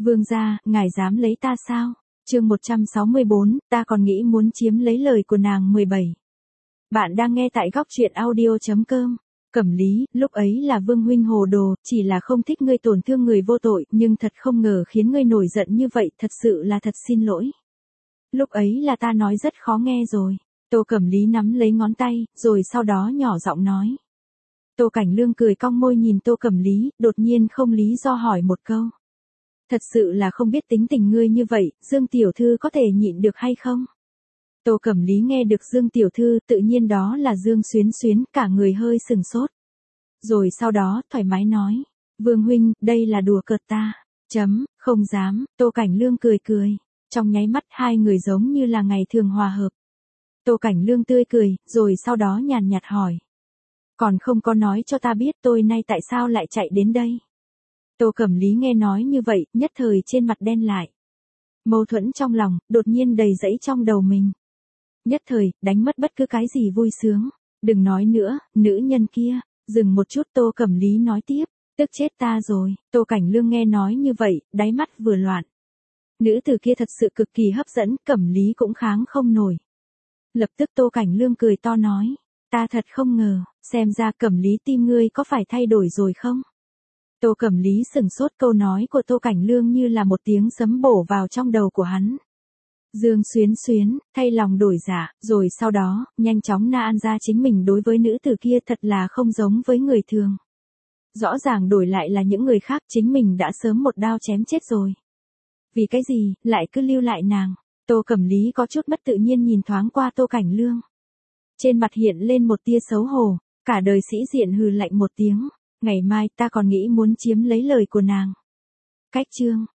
Vương gia, ngài dám lấy ta sao? Chương 164, ta còn nghĩ muốn chiếm lấy lời của nàng 17. Bạn đang nghe tại góc truyện audio.com. Cẩm Lý, lúc ấy là Vương huynh hồ đồ, chỉ là không thích ngươi tổn thương người vô tội, nhưng thật không ngờ khiến ngươi nổi giận như vậy, thật sự là thật xin lỗi. Lúc ấy là ta nói rất khó nghe rồi. Tô Cẩm Lý nắm lấy ngón tay, rồi sau đó nhỏ giọng nói. Tô Cảnh Lương cười cong môi nhìn Tô Cẩm Lý, đột nhiên không lý do hỏi một câu. Thật sự là không biết tính tình ngươi như vậy, Dương tiểu thư có thể nhịn được hay không? Tô Cẩm Lý nghe được Dương tiểu thư, tự nhiên đó là Dương Xuyến Xuyến, cả người hơi sừng sốt. Rồi sau đó, thoải mái nói, Vương huynh, đây là đùa cợt ta. Không dám, Tô Cảnh Lương cười cười. Trong nháy mắt hai người giống như là ngày thường hòa hợp. Tô Cảnh Lương tươi cười, rồi sau đó nhàn nhạt hỏi. Còn không có nói cho ta biết tôi nay tại sao lại chạy đến đây. Tô Cẩm Lý nghe nói như vậy, nhất thời trên mặt đen lại. Mâu thuẫn trong lòng, đột nhiên đầy rẫy trong đầu mình. Nhất thời, đánh mất bất cứ cái gì vui sướng. Đừng nói nữa, nữ nhân kia. Dừng một chút Tô Cẩm Lý nói tiếp. Tức chết ta rồi. Tô Cảnh Lương nghe nói như vậy, đáy mắt vừa loạn. Nữ tử kia thật sự cực kỳ hấp dẫn, Cẩm Lý cũng kháng không nổi. Lập tức Tô Cảnh Lương cười to nói. Ta thật không ngờ, xem ra Cẩm Lý tim ngươi có phải thay đổi rồi không? Tô Cẩm Lý sửng sốt, câu nói của Tô Cảnh Lương như là một tiếng sấm bổ vào trong đầu của hắn. Dương Xuyến Xuyến, thay lòng đổi dạ, rồi sau đó, nhanh chóng na ra chính mình đối với nữ tử kia thật là không giống với người thường. Rõ ràng đổi lại là những người khác, chính mình đã sớm một đao chém chết rồi. Vì cái gì, lại cứ lưu lại nàng? Tô Cẩm Lý có chút mất tự nhiên nhìn thoáng qua Tô Cảnh Lương. Trên mặt hiện lên một tia xấu hổ, cả đời sĩ diện hừ lạnh một tiếng. Ngày mai ta còn nghĩ muốn chiếm lấy lời của nàng. Cách chương,